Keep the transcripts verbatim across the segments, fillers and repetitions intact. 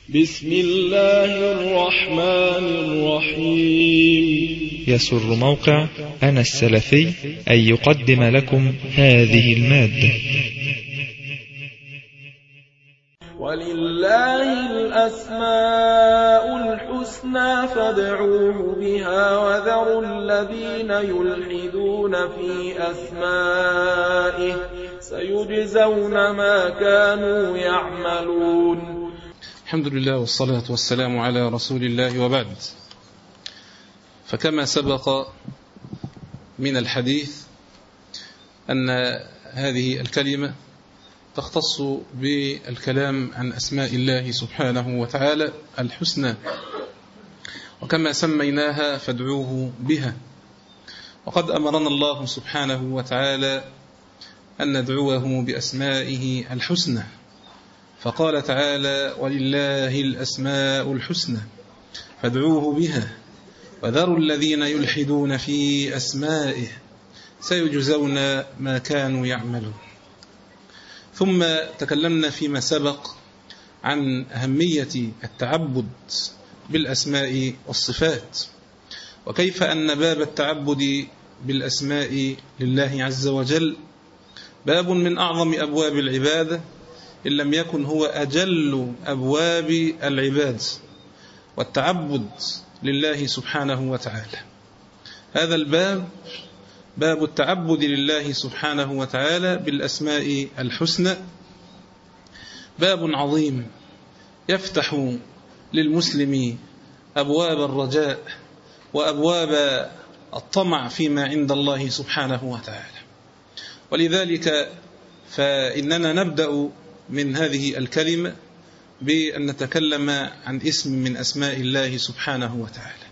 بسم الله الرحمن الرحيم. يسر موقع أنا السلفي أن يقدم لكم هذه المادة. ولله الأسماء الحسنى فادعوه بها وذروا الذين يلحدون في أسمائه سيجزون ما كانوا يعملون. الحمد لله والصلاة والسلام على رسول الله، وبعد. فكما سبق من الحديث أن هذه الكلمة تختص بالكلام عن أسماء الله سبحانه وتعالى الحسنى، وكما سميناها فادعوه بها. وقد أمرنا الله سبحانه وتعالى أن ندعوه بأسمائه الحسنى، فقال تعالى: ولله الأسماء الحسنى فادعوه بها وذروا الذين يلحدون في أسمائه سيجزون ما كانوا يعملون. ثم تكلمنا فيما سبق عن أهمية التعبد بالأسماء والصفات، وكيف أن باب التعبد بالأسماء لله عز وجل باب من أعظم أبواب العبادة، إن لم يكن هو أجل أبواب العباد والتعبد لله سبحانه وتعالى. هذا الباب باب التعبد لله سبحانه وتعالى بالأسماء الحسنى باب عظيم يفتح للمسلم أبواب الرجاء وأبواب الطمع فيما عند الله سبحانه وتعالى. ولذلك فإننا نبدأ من هذه الكلمة بأن نتكلم عن اسم من أسماء الله سبحانه وتعالى.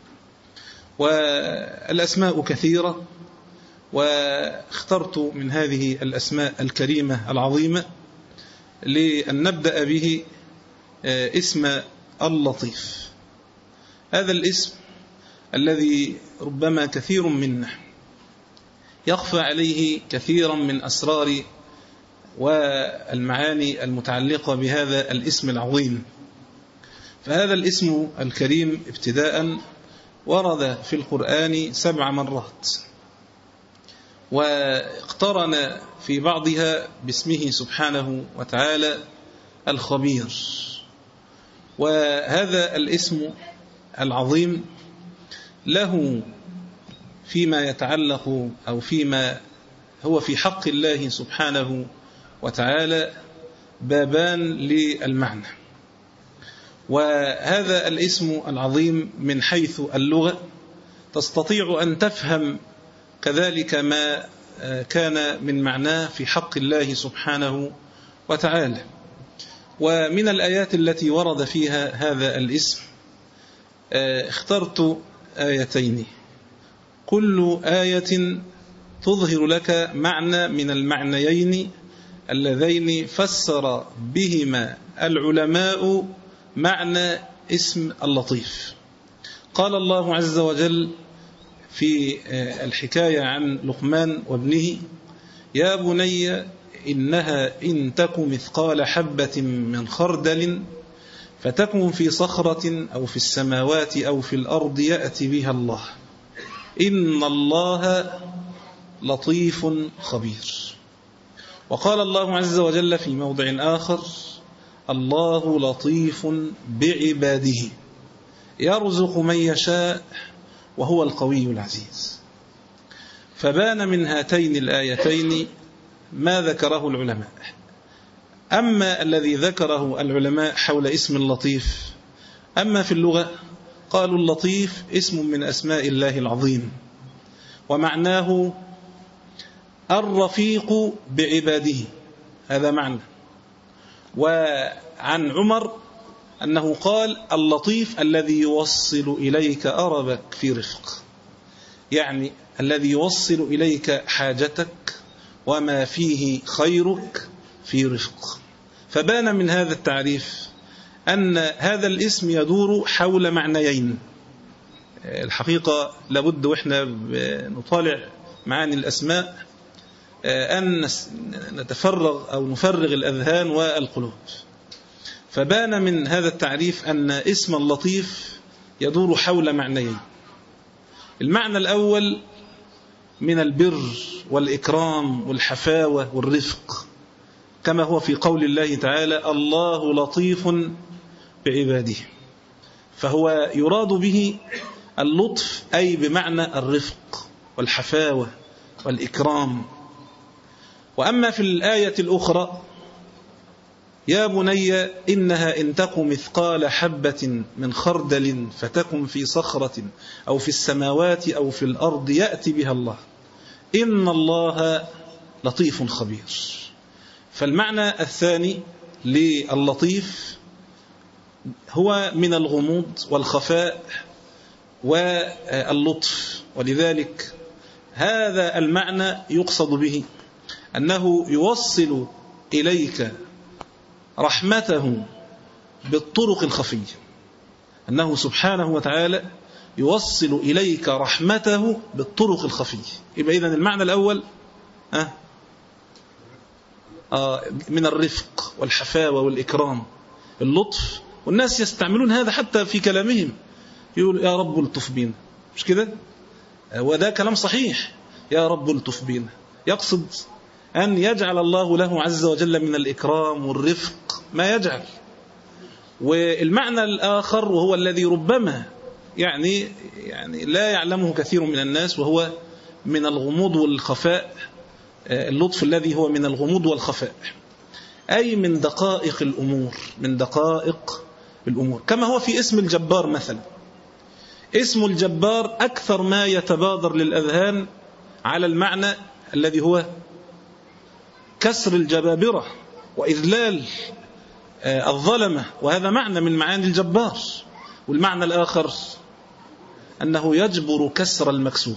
والأسماء كثيرة، واخترت من هذه الأسماء الكريمة العظيمة لأن نبدأ به اسم اللطيف. هذا الاسم الذي ربما كثير منا يخفى عليه كثيرا من أسرار والمعاني المتعلقة بهذا الاسم العظيم. فهذا الاسم الكريم ابتداء ورد في القرآن سبع مرات، واقترن في بعضها باسمه سبحانه وتعالى الخبير. وهذا الاسم العظيم له فيما يتعلق أو فيما هو في حق الله سبحانه وتعالى بابان للمعنى. وهذا الاسم العظيم من حيث اللغة تستطيع أن تفهم كذلك ما كان من معناه في حق الله سبحانه وتعالى. ومن الآيات التي ورد فيها هذا الاسم اخترت آيتين، كل آية تظهر لك معنى من المعنيين اللذين فسر بهما العلماء معنى اسم اللطيف. قال الله عز وجل في الحكاية عن لقمان وابنه: يا بني إنها إن تك مثقال حبة من خردل فتكن في صخرة أو في السماوات أو في الأرض يأتي بها الله إن الله لطيف خبير. وقال الله عز وجل في موضع آخر: الله لطيف بعباده يرزق من يشاء وهو القوي العزيز. فبان من هاتين الآيتين ما ذكره العلماء. أما الذي ذكره العلماء حول اسم اللطيف، أما في اللغة قالوا اللطيف اسم من أسماء الله العظيم، ومعناه الرفيق بعباده، هذا معنى. وعن عمر أنه قال: اللطيف الذي يوصل إليك أربك في رفق، يعني الذي يوصل إليك حاجتك وما فيه خيرك في رفق. فبان من هذا التعريف أن هذا الاسم يدور حول معنيين. الحقيقة لابد وإحنا نطالع معاني الأسماء أن نتفرغ أو نفرغ الأذهان والقلوب. فبان من هذا التعريف أن اسم اللطيف يدور حول معنيين. المعنى الأول من البر والإكرام والحفاوة والرفق، كما هو في قول الله تعالى الله لطيف بعباده، فهو يراد به اللطف أي بمعنى الرفق والحفاوة والإكرام. وأما في الآية الأخرى يا بني إنها إن تك مثقال حبة من خردل فتكن في صخرة أو في السماوات أو في الأرض يأتي بها الله إن الله لطيف خبير. فالمعنى الثاني للطيف هو من الغموض والخفاء واللطف، ولذلك هذا المعنى يقصد به أنه يوصل إليك رحمته بالطرق الخفية، أنه سبحانه وتعالى يوصل إليك رحمته بالطرق الخفية. يبقى إذن المعنى الأول أه آه من الرفق والحفاوة والإكرام اللطف، والناس يستعملون هذا حتى في كلامهم، يقول يا رب الطف بينا، مش كده؟ وده كلام صحيح، يا رب الطف بينا، يقصد أن يجعل الله له عز وجل من الإكرام والرفق ما يجعل. والمعنى الآخر وهو الذي ربما يعني يعني لا يعلمه كثير من الناس، وهو من الغموض والخفاء، اللطف الذي هو من الغموض والخفاء، أي من دقائق الأمور، من دقائق الأمور، كما هو في اسم الجبار مثلا. اسم الجبار أكثر ما يتبادر للأذهان على المعنى الذي هو كسر الجبابرة وإذلال الظلمة، وهذا معنى من معاني الجبار. والمعنى الآخر أنه يجبر كسر المكسور.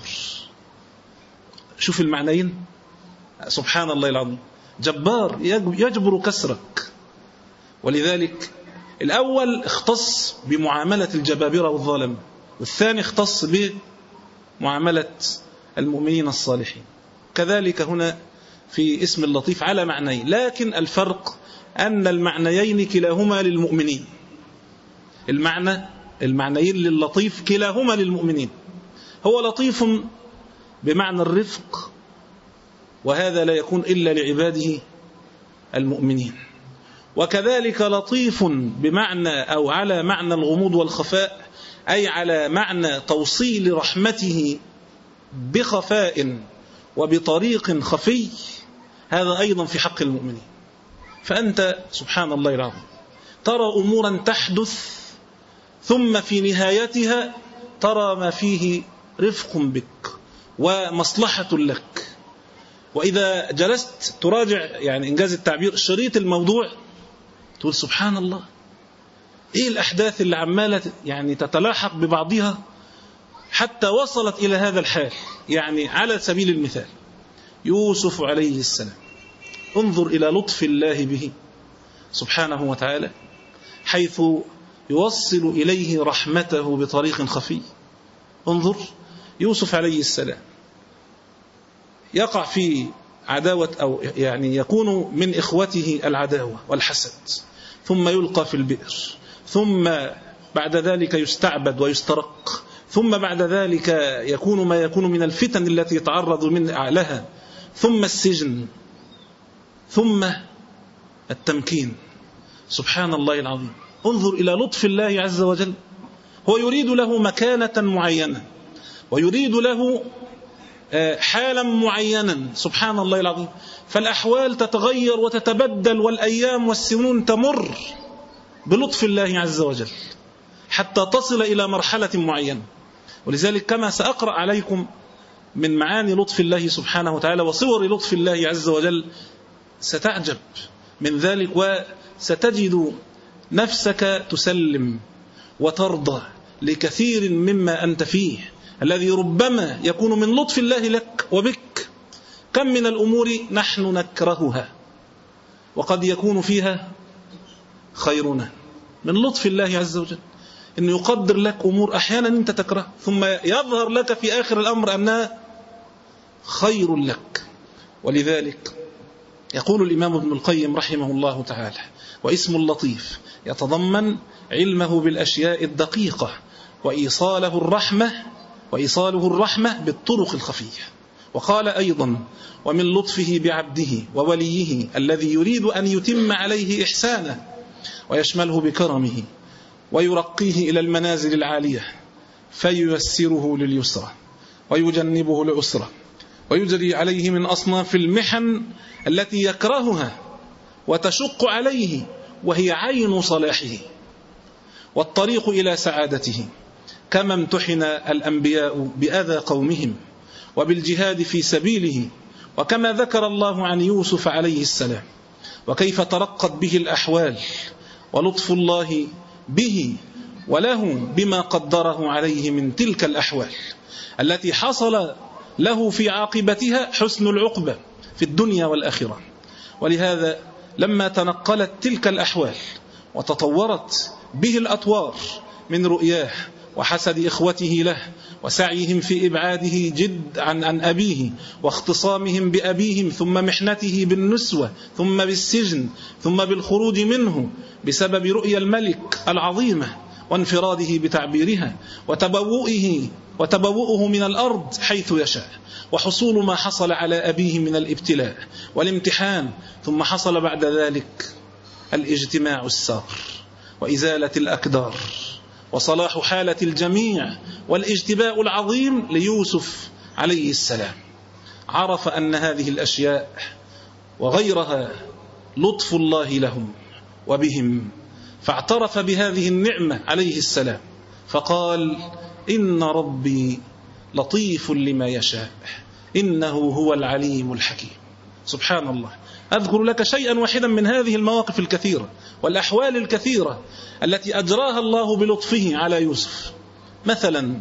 شوف المعنيين، سبحان الله العظيم، جبار يجبر كسرك. ولذلك الأول اختص بمعاملة الجبابرة والظالم، والثاني اختص بمعاملة المؤمنين الصالحين. كذلك هنا في اسم اللطيف على معنيين، لكن الفرق أن المعنيين كلاهما للمؤمنين. المعنى المعنيين للطيف كلاهما للمؤمنين. هو لطيف بمعنى الرفق، وهذا لا يكون إلا لعباده المؤمنين. وكذلك لطيف بمعنى أو على معنى الغموض والخفاء، أي على معنى توصيل رحمته بخفاء وبطريق خفي، هذا أيضا في حق المؤمنين. فأنت سبحان الله العظيم ترى أمورا تحدث ثم في نهايتها ترى ما فيه رفق بك ومصلحة لك. وإذا جلست تراجع يعني إنجاز التعبير شريط الموضوع تقول سبحان الله، إيه الأحداث اللي عمالة يعني تتلاحق ببعضها حتى وصلت إلى هذا الحال. يعني على سبيل المثال يوسف عليه السلام، انظر إلى لطف الله به سبحانه وتعالى، حيث يوصل إليه رحمته بطريق خفي. انظر يوسف عليه السلام يقع في عداوة، أو يعني يكون من إخوته العداوة والحسد، ثم يلقى في البئر، ثم بعد ذلك يستعبد ويسترق، ثم بعد ذلك يكون ما يكون من الفتن التي يتعرض من أعلها، ثم السجن، ثم التمكين. سبحان الله العظيم، انظر إلى لطف الله عز وجل. هو يريد له مكانة معينة، ويريد له حالا معينا، سبحان الله العظيم. فالأحوال تتغير وتتبدل، والأيام والسنون تمر بلطف الله عز وجل حتى تصل إلى مرحلة معينة. ولذلك كما سأقرأ عليكم من معاني لطف الله سبحانه وتعالى وصور لطف الله عز وجل ستعجب من ذلك، وستجد نفسك تسلم وترضى لكثير مما أنت فيه، الذي ربما يكون من لطف الله لك وبك. كم من الأمور نحن نكرهها وقد يكون فيها خيرنا، من لطف الله عز وجل إنه يقدر لك أمور أحيانا أنت تكره، ثم يظهر لك في آخر الأمر أنها خير لك. ولذلك يقول الإمام ابن القيم رحمه الله تعالى واسم اللطيف يتضمن علمه بالأشياء الدقيقة وإيصاله الرحمة وإيصاله الرحمة بالطرق الخفية. وقال أيضا: ومن لطفه بعبده ووليه الذي يريد أن يتم عليه إحسانه ويشمله بكرمه ويرقيه إلى المنازل العالية فييسره لليسرى ويجنبه العسرى ويجري عليه من أصناف المحن التي يكرهها وتشق عليه وهي عين صلاحه والطريق إلى سعادته، كما امتحن الأنبياء بأذى قومهم وبالجهاد في سبيله، وكما ذكر الله عن يوسف عليه السلام وكيف ترقت به الأحوال ولطف الله به وله بما قدره عليه من تلك الأحوال التي حصل له في عاقبتها حسن العقبة في الدنيا والآخرة. ولهذا لما تنقلت تلك الأحوال وتطورت به الأطوار من رؤياه وحسد إخوته له وسعيهم في إبعاده جد عن, عن أبيه واختصامهم بأبيهم ثم محنته بالنسوة ثم بالسجن ثم بالخروج منه بسبب رؤيا الملك العظيمة وانفراده بتعبيرها وتبوؤه وتبوؤه من الأرض حيث يشاء وحصول ما حصل على أبيه من الابتلاء والامتحان، ثم حصل بعد ذلك الاجتماع السار وإزالة الأكدار وصلاح حالة الجميع والاجتباء العظيم ليوسف عليه السلام. عرف أن هذه الأشياء وغيرها لطف الله لهم وبهم، فاعترف بهذه النعمة عليه السلام فقال: إن ربي لطيف لما يشاء إنه هو العليم الحكيم. سبحان الله. أذكر لك شيئا واحدا من هذه المواقف الكثيرة والأحوال الكثيرة التي أجراها الله بلطفه على يوسف. مثلا،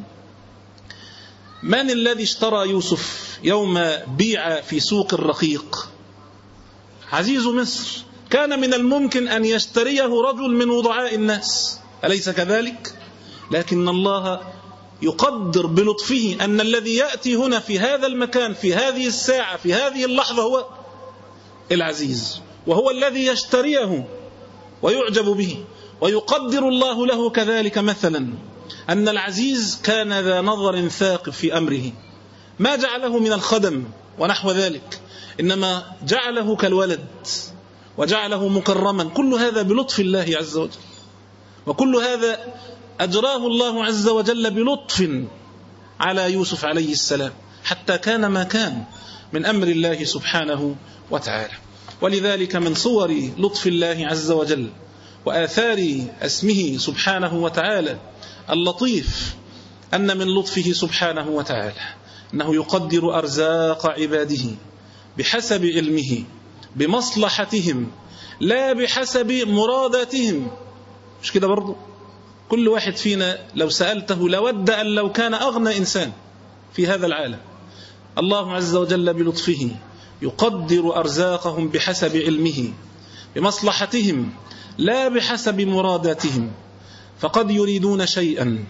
من الذي اشترى يوسف يوم بيع في سوق الرقيق؟ عزيز مصر. كان من الممكن أن يشتريه رجل من وضعاء الناس، أليس كذلك؟ لكن الله يقدر بلطفه أن الذي يأتي هنا في هذا المكان في هذه الساعة في هذه اللحظة هو العزيز، وهو الذي يشتريه ويعجب به. ويقدر الله له كذلك مثلا أن العزيز كان ذا نظر ثاقب في أمره، ما جعله من الخدم ونحو ذلك، إنما جعله كالولد وجعله مكرما. كل هذا بلطف الله عز وجل، وكل هذا أجراه الله عز وجل بلطف على يوسف عليه السلام حتى كان ما كان من أمر الله سبحانه وتعالى. ولذلك من صور لطف الله عز وجل وآثار اسمه سبحانه وتعالى اللطيف أن من لطفه سبحانه وتعالى أنه يقدر أرزاق عباده بحسب علمه بمصلحتهم لا بحسب مراداتهم. مش كده برضو؟ كل واحد فينا لو سألته لود أن لو كان أغنى إنسان في هذا العالم. الله عز وجل بلطفه يقدر أرزاقهم بحسب علمه بمصلحتهم لا بحسب مراداتهم، فقد يريدون شيئا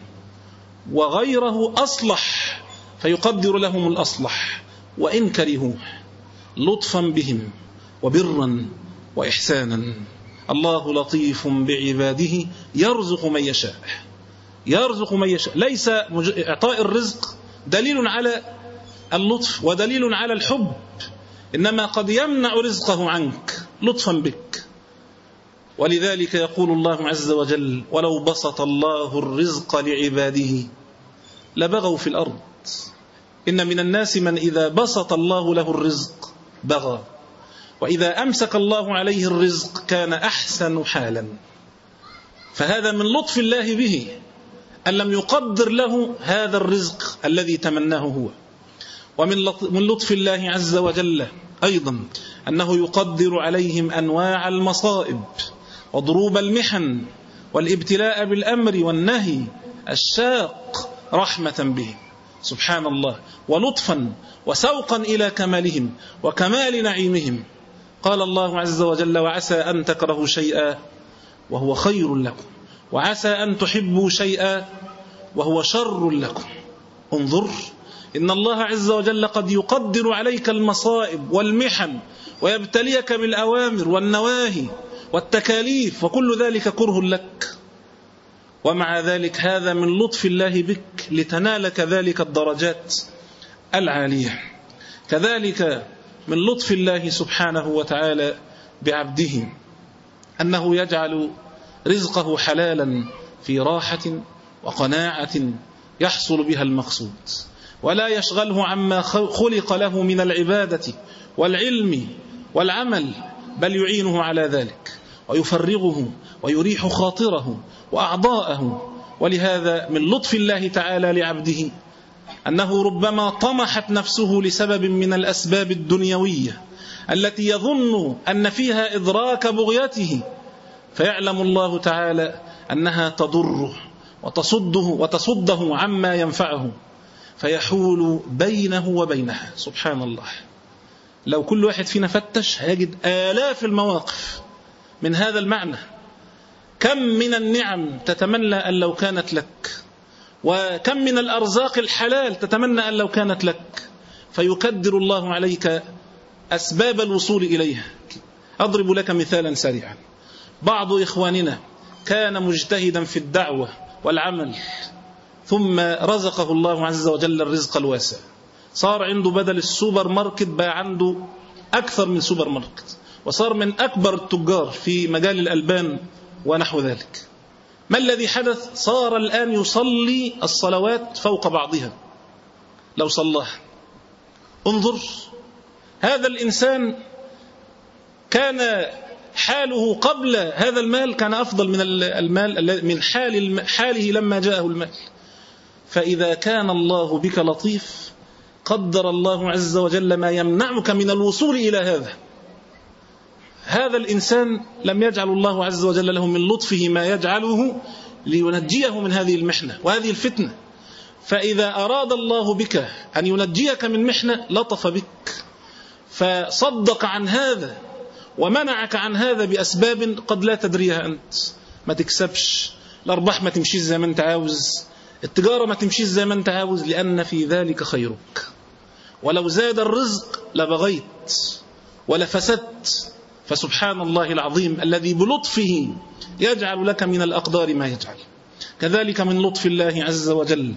وغيره أصلح فيقدر لهم الأصلح وإن كرهوه لطفا بهم وبرا وإحسانا. الله لطيف بعباده يرزق من يشاء يرزق من يشاء. ليس إعطاء الرزق دليل على اللطف ودليل على الحب، إنما قد يمنع رزقه عنك لطفا بك. ولذلك يقول الله عز وجل: ولو بسط الله الرزق لعباده لبغوا في الأرض. إن من الناس من إذا بسط الله له الرزق بغى، وإذا أمسك الله عليه الرزق كان أحسن حالا. فهذا من لطف الله به أن لم يقدر له هذا الرزق الذي تمناه هو. ومن لطف الله عز وجل أيضا أنه يقدر عليهم أنواع المصائب وضروب المحن والابتلاء بالأمر والنهي الشاق رحمة به سبحان الله ولطفا وسوقا إلى كمالهم وكمال نعيمهم. قال الله عز وجل: وعسى أن تكرهوا شيئا وهو خير لكم وعسى أن تحبوا شيئا وهو شر لكم. انظر، إن الله عز وجل قد يقدر عليك المصائب والمحن ويبتليك بالأوامر والنواهي والتكاليف وكل ذلك كره لك، ومع ذلك هذا من لطف الله بك لتنال كذلك الدرجات العالية. كذلك من لطف الله سبحانه وتعالى بعبده أنه يجعل رزقه حلالا في راحة وقناعة يحصل بها المقصود، ولا يشغله عما خلق له من العبادة والعلم والعمل، بل يعينه على ذلك ويفرغه ويريح خاطره وأعضاءه. ولهذا من لطف الله تعالى لعبده أنه ربما طمحت نفسه لسبب من الأسباب الدنيوية التي يظن أن فيها إدراك بغيته، فيعلم الله تعالى أنها تضره وتصده, وتصده عما ينفعه، فيحول بينه وبينها. سبحان الله، لو كل واحد فينا فتش هيجد آلاف المواقف من هذا المعنى. كم من النعم تتمنى أن لو كانت لك، وكم من الأرزاق الحلال تتمنى أن لو كانت لك، فيكدر الله عليك أسباب الوصول إليها. أضرب لك مثالا سريعا. بعض إخواننا كان مجتهدا في الدعوة والعمل، ثم رزقه الله عز وجل الرزق الواسع، صار عنده بدل السوبر ماركت بقى عنده أكثر من سوبر ماركت، وصار من أكبر التجار في مجال الألبان ونحو ذلك. ما الذي حدث؟ صار الآن يصلي الصلوات فوق بعضها لو صلاها. انظر، هذا الإنسان كان حاله قبل هذا المال كان أفضل من المال من حال حاله لما جاءه المال. فإذا كان الله بك لطيف قدر الله عز وجل ما يمنعك من الوصول إلى هذا. هذا الإنسان لم يجعل الله عز وجل له من لطفه ما يجعله لينجيه من هذه المحنة وهذه الفتنة. فإذا أراد الله بك أن ينجيك من محنة لطف بك، فصدق عن هذا ومنعك عن هذا بأسباب قد لا تدريها أنت. ما تكسبش، الأرباح ما تمشيش زي ما أنت عاوز، التجارة ما تمشيش زي ما أنت عاوز، لأن في ذلك خيرك. ولو زاد الرزق لبغيت ولفسدت. فسبحان الله العظيم الذي بلطفه يجعل لك من الأقدار ما يجعل. كذلك من لطف الله عز وجل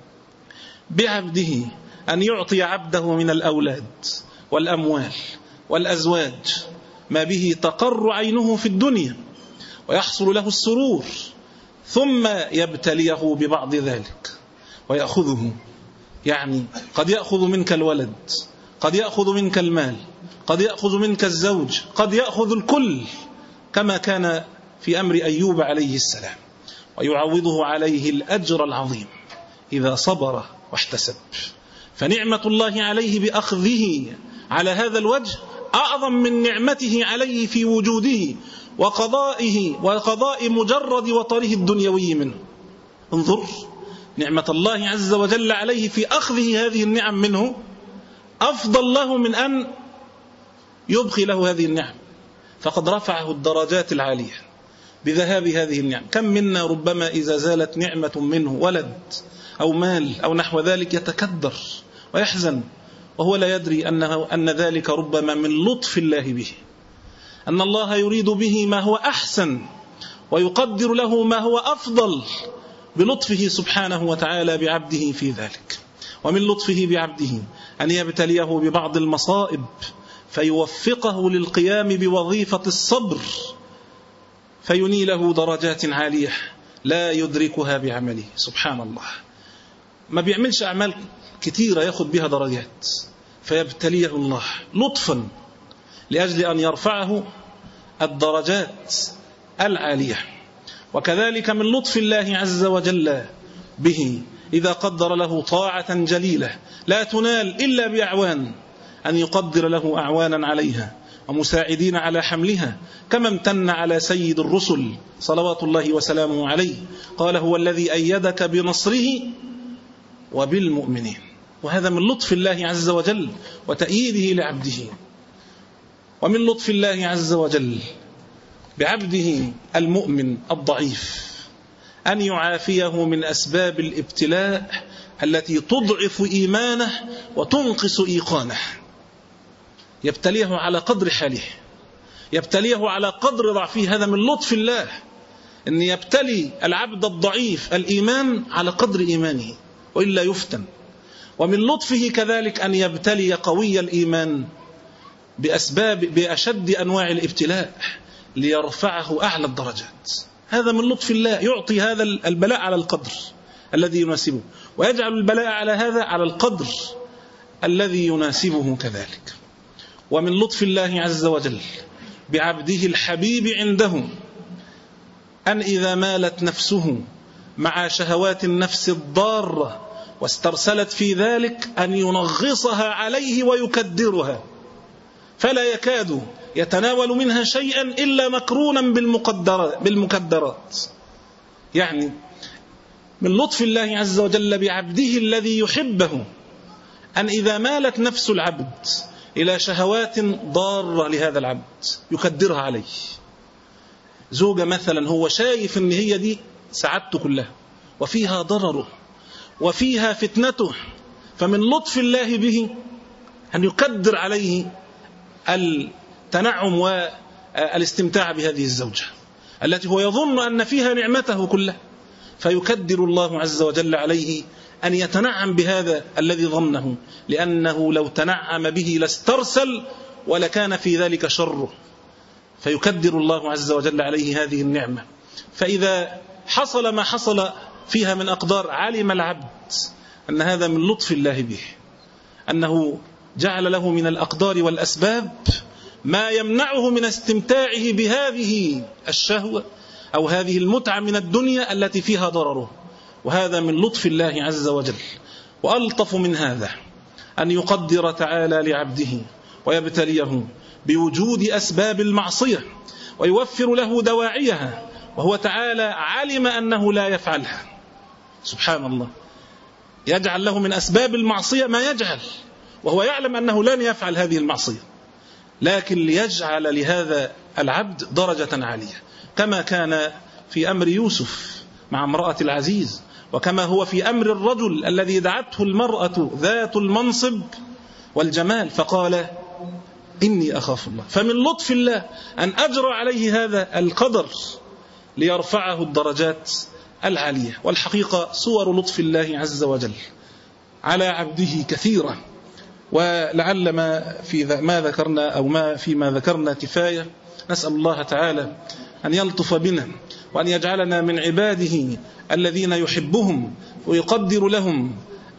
بعبده أن يعطي عبده من الأولاد والأموال والأزواج ما به تقر عينه في الدنيا ويحصل له السرور، ثم يبتليه ببعض ذلك ويأخذه. يعني قد يأخذ منك الولد، قد يأخذ منك المال، قد يأخذ منك الزوج، قد يأخذ الكل، كما كان في أمر أيوب عليه السلام، ويعوضه عليه الأجر العظيم إذا صبر واحتسب. فنعمة الله عليه بأخذه على هذا الوجه أعظم من نعمته عليه في وجوده وقضائه وقضاء مجرد وطره الدنيوي منه. انظر، نعمة الله عز وجل عليه في أخذه هذه النعم منه أفضل له من أن يبقي له هذه النعم، فقد رفعه الدرجات العالية بذهاب هذه النعم. كم منا ربما إذا زالت نعمة منه، ولد أو مال أو نحو ذلك، يتكدر ويحزن وهو لا يدري أنه أن ذلك ربما من لطف الله به، أن الله يريد به ما هو أحسن ويقدر له ما هو أفضل بلطفه سبحانه وتعالى بعبده في ذلك. ومن لطفه بعبده أن يبتليه ببعض المصائب فيوفقه للقيام بوظيفة الصبر، فينيله درجات عالية لا يدركها بعمله. سبحان الله، ما بيعملش أعمال كثيرة ياخذ بها درجات، فيبتليه الله لطفا لأجل أن يرفعه الدرجات العالية. وكذلك من لطف الله عز وجل به إذا قدر له طاعة جليلة لا تنال إلا بأعوان، أن يقدر له أعوانا عليها ومساعدين على حملها، كما امتن على سيد الرسل صلوات الله وسلامه عليه، قال هو الذي أيدك بنصره وبالمؤمنين. وهذا من لطف الله عز وجل وتأييده لعبده. ومن لطف الله عز وجل بعبده المؤمن الضعيف أن يعافيه من أسباب الابتلاء التي تضعف إيمانه وتنقص إيقانه. يبتليه على قدر حاله، يبتليه على قدر ضعفه. هذا من لطف الله، أن يبتلي العبد الضعيف الإيمان على قدر إيمانه وإلا يفتن. ومن لطفه كذلك أن يبتلي قوي الإيمان بأسباب بأشد أنواع الابتلاء ليرفعه أعلى الدرجات. هذا من لطف الله، يعطي هذا البلاء على القدر الذي يناسبه، ويجعل البلاء على هذا على القدر الذي يناسبه كذلك. ومن لطف الله عز وجل بعبده الحبيب عنده أن إذا مالت نفسه مع شهوات النفس الضارة واسترسلت في ذلك أن ينغصها عليه ويكدرها، فلا يكاد يتناول منها شيئا إلا مكرونا بالمكدرات. يعني من لطف الله عز وجل بعبده الذي يحبه أن إذا مالت نفس العبد إلى شهوات ضارة لهذا العبد يكدرها عليه. زوجة مثلا هو شايف أن هي دي سعادته كلها وفيها ضرره وفيها فتنته، فمن لطف الله به أن يقدر عليه التنعم والاستمتاع بهذه الزوجة التي هو يظن أن فيها نعمته كلها، فيكدر الله عز وجل عليه أن يتنعم بهذا الذي ظنه، لأنه لو تنعم به لاسترسل ولكان في ذلك شره، فيكدر الله عز وجل عليه هذه النعمة. فإذا حصل ما حصل فيها من أقدار علم العبد أن هذا من لطف الله به، أنه جعل له من الأقدار والأسباب ما يمنعه من استمتاعه بهذه الشهوة أو هذه المتعة من الدنيا التي فيها ضرره، وهذا من لطف الله عز وجل. وألطف من هذا أن يقدر تعالى لعبده ويبتليه بوجود أسباب المعصية ويوفر له دواعيها، وهو تعالى علم أنه لا يفعلها. سبحان الله، يجعل له من أسباب المعصية ما يجعل وهو يعلم أنه لن يفعل هذه المعصية، لكن ليجعل لهذا العبد درجة عالية، كما كان في أمر يوسف مع امرأة العزيز، وكما هو في أمر الرجل الذي دعته المرأة ذات المنصب والجمال فقال إني أخاف الله. فمن لطف الله أن أجرى عليه هذا القدر ليرفعه الدرجات العالية. والحقيقة صور لطف الله عز وجل على عبده كثيرة، ولعل ما في ما ذكرنا أو ما فيما ذكرنا كفاية. نسأل الله تعالى أن يلطف بنا وأن يجعلنا من عباده الذين يحبهم ويقدر لهم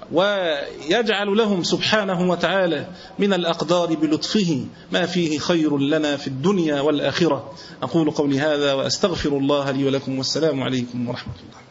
ويجعل لهم سبحانه وتعالى من الأقدار بلطفه ما فيه خير لنا في الدنيا والآخرة. أقول قولي هذا وأستغفر الله لي ولكم، والسلام عليكم ورحمة الله.